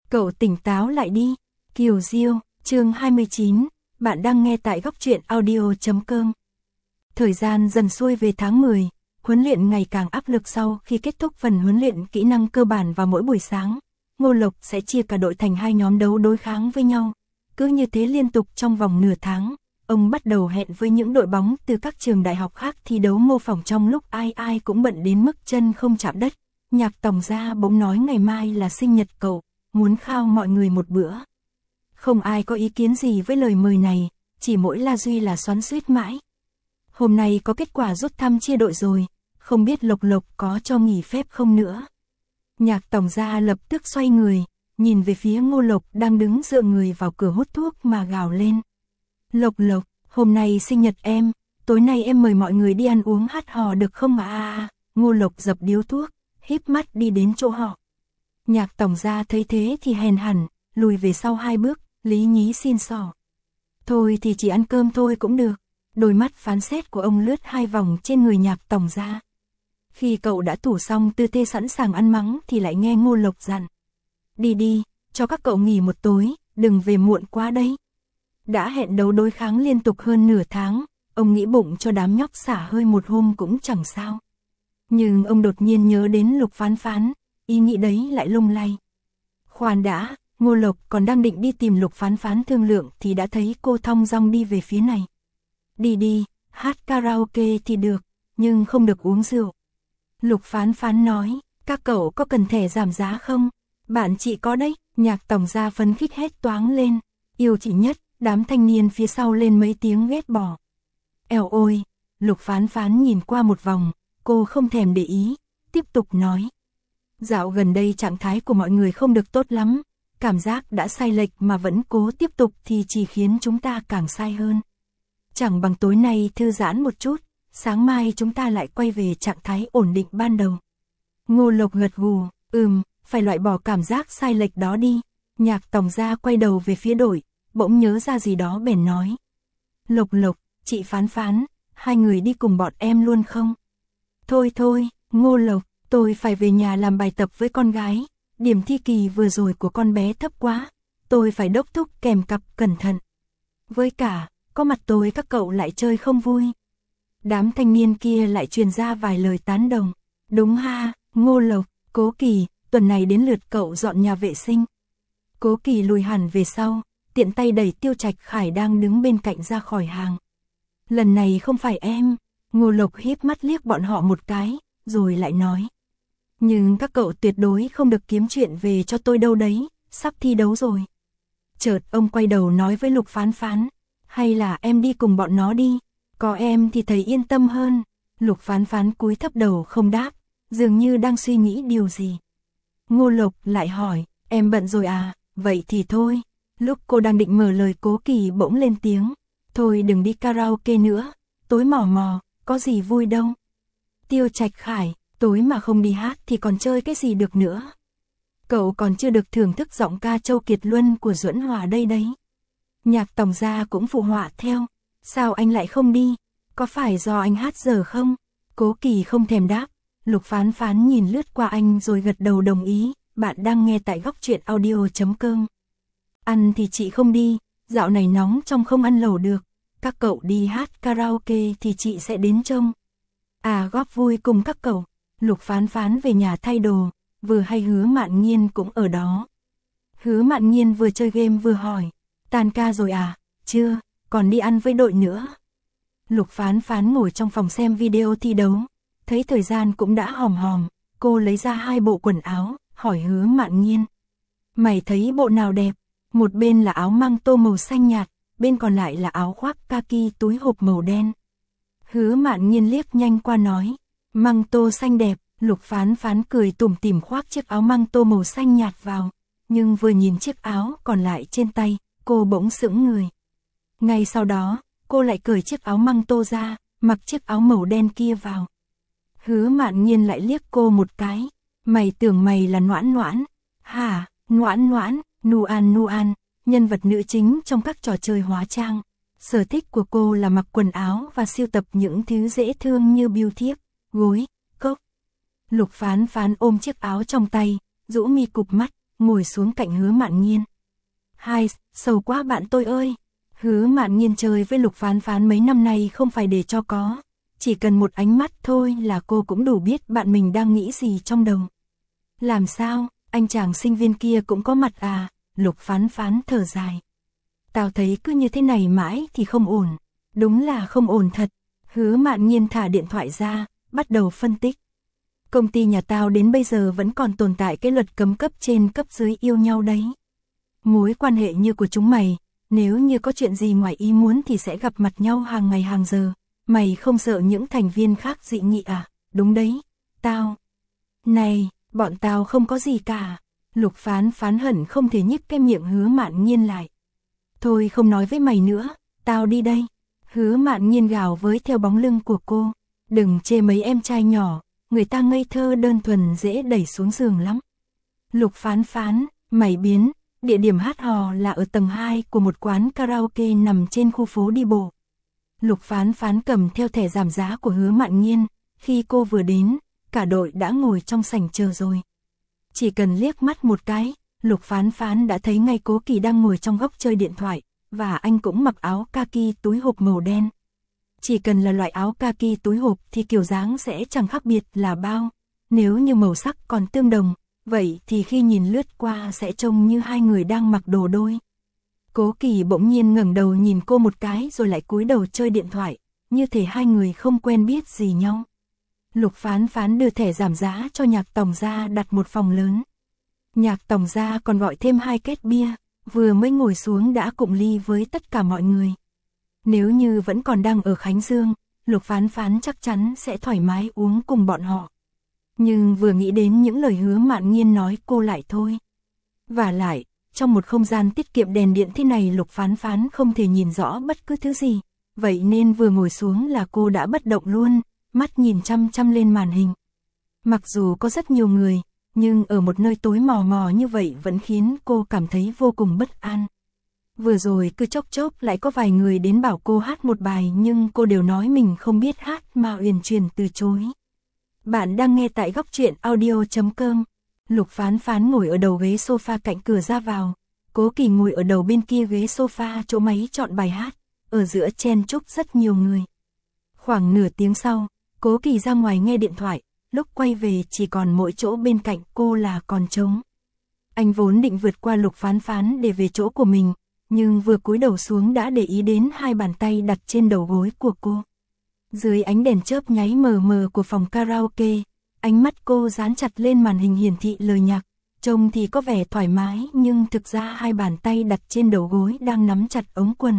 Cậu tỉnh táo lại đi. Kiều Diêu, chương 29, bạn đang nghe tại góc truyện audio.com. Thời gian dần xuôi về tháng 10, huấn luyện ngày càng áp lực sau khi kết thúc phần huấn luyện kỹ năng cơ bản vào mỗi buổi sáng. Ngô Lộc sẽ chia cả đội thành hai nhóm đấu đối kháng với nhau. Cứ như thế liên tục trong vòng nửa tháng, ông bắt đầu hẹn với những đội bóng từ các trường đại học khác thi đấu mô phỏng trong lúc ai ai cũng bận đến mức chân không chạm đất. Nhạc Tổng Gia bỗng nói ngày mai là sinh nhật cậu, muốn khao mọi người một bữa. Không ai có ý kiến gì với lời mời này, chỉ mỗi La Duy là xoắn xuýt mãi. Hôm nay có kết quả rút thăm chia đội rồi, không biết Lộc Lộc có cho nghỉ phép không nữa. Nhạc Tổng Gia lập tức xoay người, nhìn về phía Ngô Lộc đang đứng dựa người vào cửa hút thuốc mà gào lên. Lộc Lộc, hôm nay sinh nhật em, tối nay em mời mọi người đi ăn uống hát hò được không ạ? Ngô Lộc dập điếu thuốc, híp mắt đi đến chỗ họ. Nhạc Tổng Gia thấy thế thì hèn hẳn, lùi về sau 2 bước, lý nhí xin xỏ. Thôi thì chỉ ăn cơm thôi cũng được. Đôi mắt phán xét của ông lướt 2 vòng trên người Nhạc Tổng Gia. Khi cậu đã tủ xong tư thế sẵn sàng ăn mắng thì lại nghe Ngô Lộc dặn. Đi đi, cho các cậu nghỉ một tối, đừng về muộn quá đấy. Đã hẹn đấu đối kháng liên tục hơn nửa tháng, ông nghĩ bụng cho đám nhóc xả hơi một hôm cũng chẳng sao. Nhưng ông đột nhiên nhớ đến Lục Phán Phán, ý nghĩ đấy lại lung lay. Khoan đã, Ngô Lộc còn đang định đi tìm Lục Phán Phán thương lượng thì đã thấy cô thong dong đi về phía này. Đi đi, hát karaoke thì được, nhưng không được uống rượu. Lục Phán Phán nói, các cậu có cần thẻ giảm giá không? Bạn chị có đấy. Nhạc Tổng Gia phấn khích hét toáng lên. Yêu chị nhất, đám thanh niên phía sau lên mấy tiếng ghét bỏ. Eo ôi, Lục Phán Phán nhìn qua một vòng, cô không thèm để ý, tiếp tục nói. Dạo gần đây trạng thái của mọi người không được tốt lắm, cảm giác đã sai lệch mà vẫn cố tiếp tục thì chỉ khiến chúng ta càng sai hơn. Chẳng bằng tối nay thư giãn một chút, sáng mai chúng ta lại quay về trạng thái ổn định ban đầu. Ngô Lộc gật gù, phải loại bỏ cảm giác sai lệch đó đi. Nhạc Tổng Gia quay đầu về phía đội, bỗng nhớ ra gì đó bèn nói. Lộc Lộc, chị Phán Phán, hai người đi cùng bọn em luôn không? Thôi thôi, Ngô Lộc, tôi phải về nhà làm bài tập với con gái, điểm thi kỳ vừa rồi của con bé thấp quá, tôi phải đốc thúc kèm cặp cẩn thận. Với cả, có mặt tôi các cậu lại chơi không vui. Đám thanh niên kia lại truyền ra vài lời tán đồng. Đúng ha, Ngô Lộc, Cố Kỳ, tuần này đến lượt cậu dọn nhà vệ sinh. Cố Kỳ lùi hẳn về sau, tiện tay đẩy Tiêu Trạch Khải đang đứng bên cạnh ra khỏi hàng. Lần này không phải em. Ngô Lộc híp mắt liếc bọn họ một cái, rồi lại nói. Nhưng các cậu tuyệt đối không được kiếm chuyện về cho tôi đâu đấy, sắp thi đấu rồi. Chợt ông quay đầu nói với Lục Phán Phán. Hay là em đi cùng bọn nó đi, có em thì thấy yên tâm hơn. Lục Phán Phán cúi thấp đầu không đáp, dường như đang suy nghĩ điều gì. Ngô Lộc lại hỏi, em bận rồi à, vậy thì thôi. Lúc cô đang định mở lời Cố Kỳ bỗng lên tiếng. Thôi đừng đi karaoke nữa, tối mò mò, có gì vui đâu. Tiêu Trạch Khải, tối mà không đi hát thì còn chơi cái gì được nữa. Cậu còn chưa được thưởng thức giọng ca Châu Kiệt Luân của Duẫn Hòa đây đấy. Nhạc Tổng Gia cũng phụ họa theo. Sao anh lại không đi? Có phải do anh hát dở không? Cố Kỳ không thèm đáp. Lục Phán Phán nhìn lướt qua anh rồi gật đầu đồng ý. Bạn đang nghe tại góc truyện audio.com. Ăn thì chị không đi, dạo này nóng trong không ăn lẩu được. Các cậu đi hát karaoke thì chị sẽ đến trông. À, góp vui cùng các cậu. Lục Phán Phán về nhà thay đồ, vừa hay Hứa Mạn Nghiên cũng ở đó. Hứa Mạn Nghiên vừa chơi game vừa hỏi. Tan ca rồi à? Chưa, còn đi ăn với đội nữa. Lục Phán Phán ngồi trong phòng xem video thi đấu, thấy thời gian cũng đã hòm hòm, cô lấy ra 2 bộ quần áo, hỏi Hứa Mạn Nghiên. Mày thấy bộ nào đẹp? Một bên là áo măng tô màu xanh nhạt, bên còn lại là áo khoác kaki túi hộp màu đen. Hứa Mạn Nghiên liếc nhanh qua nói, măng tô xanh đẹp. Lục Phán Phán cười tủm tỉm khoác chiếc áo măng tô màu xanh nhạt vào, nhưng vừa nhìn chiếc áo còn lại trên tay, cô bỗng sững người. Ngay sau đó, cô lại cởi chiếc áo măng tô ra, mặc chiếc áo màu đen kia vào. Hứa Mạn Nghiên lại liếc cô một cái. Mày tưởng mày là Noãn Noãn? Hả? Noãn Noãn, Nuan Nuan, nhân vật nữ chính trong các trò chơi hóa trang. Sở thích của cô là mặc quần áo và sưu tập những thứ dễ thương như bươu thiếp, gối, cốc. Lục Phán Phán ôm chiếc áo trong tay, rũ mi cụp mắt, ngồi xuống cạnh Hứa Mạn Nghiên. Hai, sầu quá bạn tôi ơi. Hứa Mạn Nghiên chơi với Lục Phán Phán mấy năm nay không phải để cho có. Chỉ cần một ánh mắt thôi là cô cũng đủ biết bạn mình đang nghĩ gì trong đầu. Làm sao, anh chàng sinh viên kia cũng có mặt à? Lục Phán Phán thở dài. Tao thấy cứ như thế này mãi thì không ổn. Đúng là không ổn thật. Hứa Mạn Nghiên thả điện thoại ra, bắt đầu phân tích. Công ty nhà tao đến bây giờ vẫn còn tồn tại cái luật cấm cấp trên cấp dưới yêu nhau đấy. Mối quan hệ như của chúng mày, nếu như có chuyện gì ngoài ý muốn thì sẽ gặp mặt nhau hàng ngày hàng giờ. Mày không sợ những thành viên khác dị nghị à? Đúng đấy, tao. Này, bọn tao không có gì cả. Lục Phán Phán hận không thể nhích cái miệng Hứa Mạn Nghiên lại. Thôi không nói với mày nữa, tao đi đây. Hứa Mạn Nghiên gào với theo bóng lưng của cô. Đừng chê mấy em trai nhỏ, người ta ngây thơ đơn thuần dễ đẩy xuống giường lắm. Lục Phán Phán, mày biến, địa điểm hát hò là ở tầng 2 của một quán karaoke nằm trên khu phố đi bộ. Lục Phán Phán cầm theo thẻ giảm giá của Hứa Mạn Nghiên, khi cô vừa đến, cả đội đã ngồi trong sảnh chờ rồi. Chỉ cần liếc mắt một cái, Lục Phán Phán đã thấy ngay Cố Kỳ đang ngồi trong góc chơi điện thoại, và anh cũng mặc áo kaki túi hộp màu đen. Chỉ cần là loại áo kaki túi hộp thì kiểu dáng sẽ chẳng khác biệt là bao. Nếu như màu sắc còn tương đồng, vậy thì khi nhìn lướt qua sẽ trông như hai người đang mặc đồ đôi. Cố Kỳ bỗng nhiên ngẩng đầu nhìn cô một cái rồi lại cúi đầu chơi điện thoại, như thể hai người không quen biết gì nhau. Lục Phán Phán đưa thẻ giảm giá cho Nhạc Tòng Gia đặt một phòng lớn. Nhạc Tòng Gia còn gọi thêm 2 két bia, vừa mới ngồi xuống đã cụng ly với tất cả mọi người. Nếu như vẫn còn đang ở Khánh Dương, Lục Phán Phán chắc chắn sẽ thoải mái uống cùng bọn họ. Nhưng vừa nghĩ đến những lời Hứa Mạn Nghiên nói cô lại thôi. Và lại, trong một không gian tiết kiệm đèn điện thế này Lục Phán Phán không thể nhìn rõ bất cứ thứ gì. Vậy nên vừa ngồi xuống là cô đã bất động luôn, mắt nhìn chăm chăm lên màn hình. Mặc dù có rất nhiều người, nhưng ở một nơi tối mò mò như vậy vẫn khiến cô cảm thấy vô cùng bất an. Vừa rồi cứ chốc chốc lại có vài người đến bảo cô hát một bài nhưng cô đều nói mình không biết hát mà uyển chuyển từ chối. Bạn đang nghe tại góc truyện audio.com. Lục Phán Phán ngồi ở đầu ghế sofa cạnh cửa ra vào. Cố Kỳ ngồi ở đầu bên kia ghế sofa chỗ máy chọn bài hát. Ở giữa chen chúc rất nhiều người. Khoảng nửa tiếng sau, Cố Kỳ ra ngoài nghe điện thoại. Lúc quay về chỉ còn mỗi chỗ bên cạnh cô là còn trống. Anh vốn định vượt qua Lục Phán Phán để về chỗ của mình, nhưng vừa cúi đầu xuống đã để ý đến 2 bàn tay đặt trên đầu gối của cô. Dưới ánh đèn chớp nháy mờ mờ của phòng karaoke, ánh mắt cô dán chặt lên màn hình hiển thị lời nhạc, trông thì có vẻ thoải mái nhưng thực ra 2 bàn tay đặt trên đầu gối đang nắm chặt ống quần.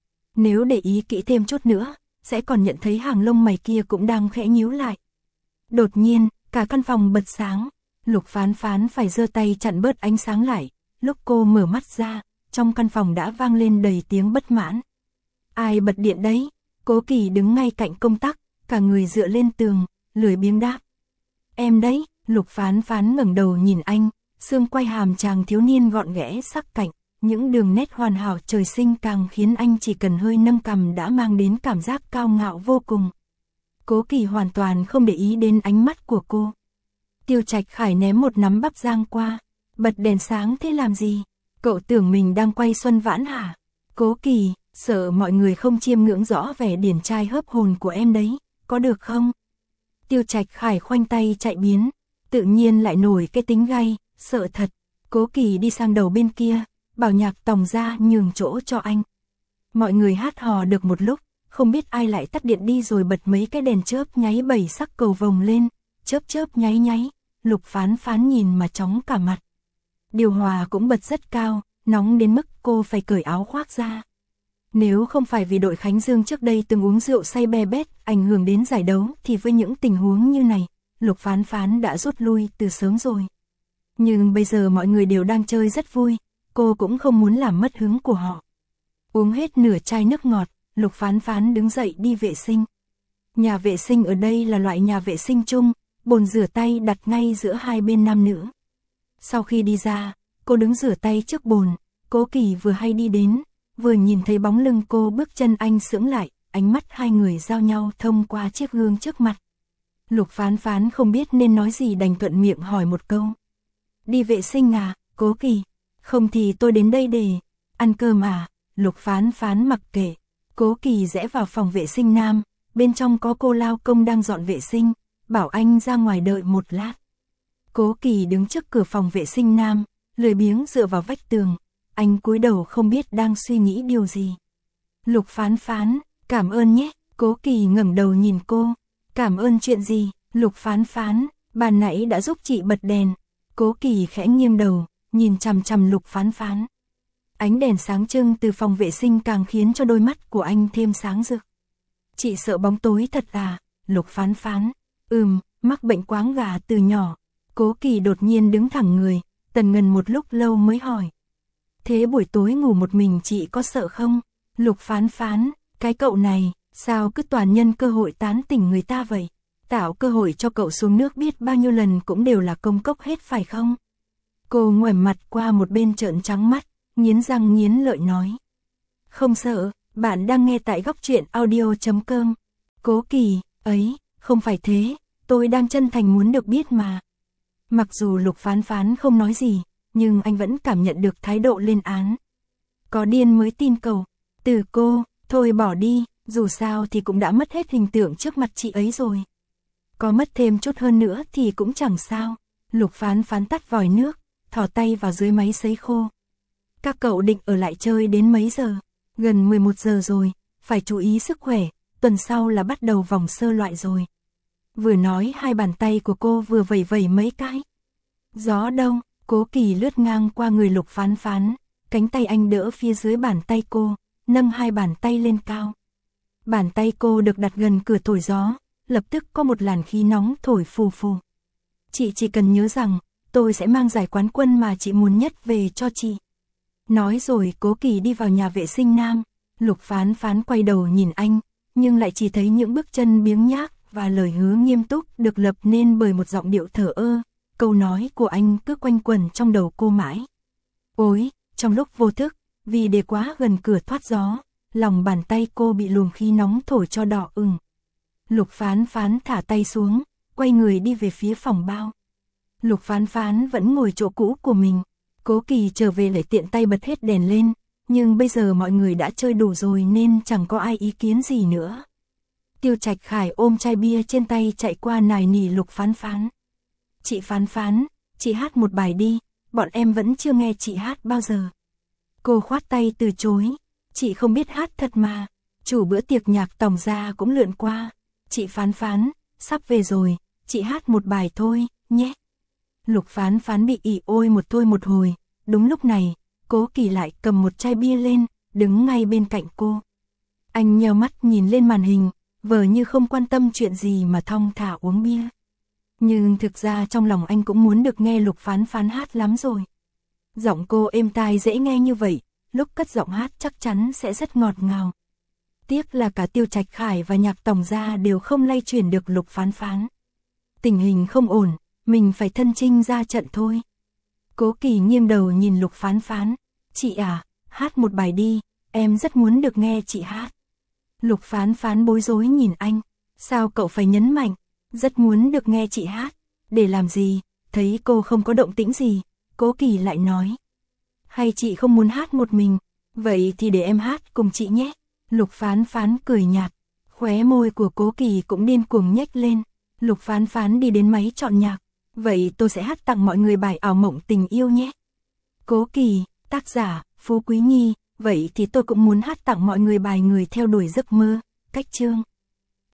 Nếu để ý kỹ thêm chút nữa, sẽ còn nhận thấy hàng lông mày kia cũng đang khẽ nhíu lại. Đột nhiên, cả căn phòng bật sáng, Lục Phán Phán phải giơ tay chặn bớt ánh sáng lại, lúc cô mở mắt ra, trong căn phòng đã vang lên đầy tiếng bất mãn. Ai bật điện đấy? Cố Kỳ đứng ngay cạnh công tắc, cả người dựa lên tường, lười biếng đáp. Em đấy. Lục Phán Phán ngẩng đầu nhìn anh, xương quai hàm chàng thiếu niên gọn ghẽ sắc cạnh, những đường nét hoàn hảo trời sinh càng khiến anh chỉ cần hơi nâng cằm đã mang đến cảm giác cao ngạo vô cùng. Cố Kỳ hoàn toàn không để ý đến ánh mắt của cô. Tiêu Trạch Khải ném một nắm bắp rang qua, bật đèn sáng thế làm gì? Cậu tưởng mình đang quay Xuân Vãn hả? Cố Kỳ, sợ mọi người không chiêm ngưỡng rõ vẻ điển trai hớp hồn của em đấy, có được không? Tiêu Trạch Khải khoanh tay chạy biến, tự nhiên lại nổi cái tính gay, sợ thật. Cố Kỳ đi sang đầu bên kia, bảo Nhạc Tòng ra nhường chỗ cho anh. Mọi người hát hò được một lúc, không biết ai lại tắt điện đi rồi bật mấy cái đèn chớp nháy 7 sắc cầu vồng lên, chớp chớp nháy nháy, Lục Phán Phán nhìn mà chóng cả mặt. Điều hòa cũng bật rất cao, nóng đến mức cô phải cởi áo khoác ra. Nếu không phải vì đội Khánh Dương trước đây từng uống rượu say be bét ảnh hưởng đến giải đấu thì với những tình huống như này, Lục Phán Phán đã rút lui từ sớm rồi. Nhưng bây giờ mọi người đều đang chơi rất vui, cô cũng không muốn làm mất hứng của họ. Uống hết nửa chai nước ngọt, Lục Phán Phán đứng dậy đi vệ sinh. Nhà vệ sinh ở đây là loại nhà vệ sinh chung, bồn rửa tay đặt ngay giữa hai bên nam nữ. Sau khi đi ra, cô đứng rửa tay trước bồn, Cố Kỳ vừa hay đi đến, vừa nhìn thấy bóng lưng cô bước chân anh sững lại, ánh mắt hai người giao nhau thông qua chiếc gương trước mặt. Lục Phán Phán không biết nên nói gì đành thuận miệng hỏi một câu. Đi vệ sinh à? Cố Kỳ, không thì tôi đến đây để ăn cơm à? Lục Phán Phán mặc kệ. Cố Kỳ rẽ vào phòng vệ sinh nam, bên trong có cô lao công đang dọn vệ sinh, bảo anh ra ngoài đợi một lát. Cố Kỳ đứng trước cửa phòng vệ sinh nam, lười biếng dựa vào vách tường, anh cúi đầu không biết đang suy nghĩ điều gì. Lục Phán Phán, cảm ơn nhé. Cố Kỳ ngẩng đầu nhìn cô. Cảm ơn chuyện gì? Lục Phán Phán, ban nãy đã giúp chị bật đèn. Cố Kỳ khẽ nghiêng đầu, nhìn chằm chằm Lục Phán Phán. Ánh đèn sáng trưng từ phòng vệ sinh càng khiến cho đôi mắt của anh thêm sáng rực. Chị sợ bóng tối thật à? Lục Phán Phán, mắc bệnh quáng gà từ nhỏ. Cố Kỳ đột nhiên đứng thẳng người, Tần Ngân một lúc lâu mới hỏi. Thế buổi tối ngủ một mình chị có sợ không? Lục Phán Phán, cái cậu này, sao cứ toàn nhân cơ hội tán tỉnh người ta vậy? Tạo cơ hội cho cậu xuống nước biết bao nhiêu lần cũng đều là công cốc hết phải không? Cô ngoảnh mặt qua một bên trợn trắng mắt, nghiến răng nghiến lợi nói. Không sợ, bạn đang nghe tại góc truyện audio.com. Cố Kỳ, ấy, không phải thế, tôi đang chân thành muốn được biết mà. Mặc dù Lục Phán Phán không nói gì, nhưng anh vẫn cảm nhận được thái độ lên án. Có điên mới tin cầu. Từ cô, thôi bỏ đi, dù sao thì cũng đã mất hết hình tượng trước mặt chị ấy rồi. Có mất thêm chút hơn nữa thì cũng chẳng sao. Lục Phán Phán tắt vòi nước, thò tay vào dưới máy sấy khô. Các cậu định ở lại chơi đến mấy giờ? Gần 11 giờ rồi, phải chú ý sức khỏe, tuần sau là bắt đầu vòng sơ loại rồi. Vừa nói hai bàn tay của cô vừa vẩy vẩy mấy cái. Gió đông, Cố Kỳ lướt ngang qua người Lục Phán Phán, cánh tay anh đỡ phía dưới bàn tay cô, nâng hai bàn tay lên cao. Bàn tay cô được đặt gần cửa thổi gió, lập tức có một làn khí nóng thổi phù phù. Chị chỉ cần nhớ rằng, tôi sẽ mang giải quán quân mà chị muốn nhất về cho chị. Nói rồi Cố Kỳ đi vào nhà vệ sinh nam, Lục Phán Phán quay đầu nhìn anh, nhưng lại chỉ thấy những bước chân biếng nhác và lời hứa nghiêm túc được lập nên bởi một giọng điệu thờ ơ. Câu nói của anh cứ quanh quẩn trong đầu cô mãi. Ôi, trong lúc vô thức, vì để quá gần cửa thoát gió, lòng bàn tay cô bị luồng khí nóng thổi cho đỏ ửng. Lục Phán Phán thả tay xuống, quay người đi về phía phòng bao. Lục Phán Phán vẫn ngồi chỗ cũ của mình. Cố Kỳ trở về lại tiện tay bật hết đèn lên, nhưng bây giờ mọi người đã chơi đủ rồi nên chẳng có ai ý kiến gì nữa. Tiêu Trạch Khải ôm chai bia trên tay chạy qua nài nỉ Lục Phán Phán. Chị Phán Phán, chị hát một bài đi, bọn em vẫn chưa nghe chị hát bao giờ. Cô khoát tay từ chối, chị không biết hát thật mà, chủ bữa tiệc nhạc Tòng Gia cũng lượn qua. Chị Phán Phán, sắp về rồi, chị hát một bài thôi, nhé. Lục Phán Phán bị ỉ ôi một thôi một hồi, đúng lúc này, Cố Kỳ lại cầm một chai bia lên, đứng ngay bên cạnh cô. Anh nheo mắt nhìn lên màn hình, vờ như không quan tâm chuyện gì mà thong thả uống bia. Nhưng thực ra trong lòng anh cũng muốn được nghe Lục Phán Phán hát lắm rồi. Giọng cô êm tai dễ nghe như vậy, lúc cất giọng hát chắc chắn sẽ rất ngọt ngào. Tiếc là cả Tiêu Trạch Khải và nhạc Tòng Gia đều không lay chuyển được Lục Phán Phán. Tình hình không ổn, mình phải thân chinh ra trận thôi. Cố Kỳ nghiêng đầu nhìn Lục Phán Phán. Chị à, hát một bài đi, em rất muốn được nghe chị hát. Lục Phán Phán bối rối nhìn anh. Sao cậu phải nhấn mạnh, rất muốn được nghe chị hát. Để làm gì? Thấy cô không có động tĩnh gì, Cố Kỳ lại nói. Hay chị không muốn hát một mình? Vậy thì để em hát cùng chị nhé. Lục Phán Phán cười nhạt. Khóe môi của Cố Kỳ cũng điên cuồng nhếch lên. Lục Phán Phán đi đến máy chọn nhạc. Vậy tôi sẽ hát tặng mọi người bài Ảo Mộng Tình Yêu nhé. Cố Kỳ, tác giả, Phú Quý Nhi. Vậy thì tôi cũng muốn hát tặng mọi người bài Người Theo Đuổi Giấc Mơ, Cách Chương.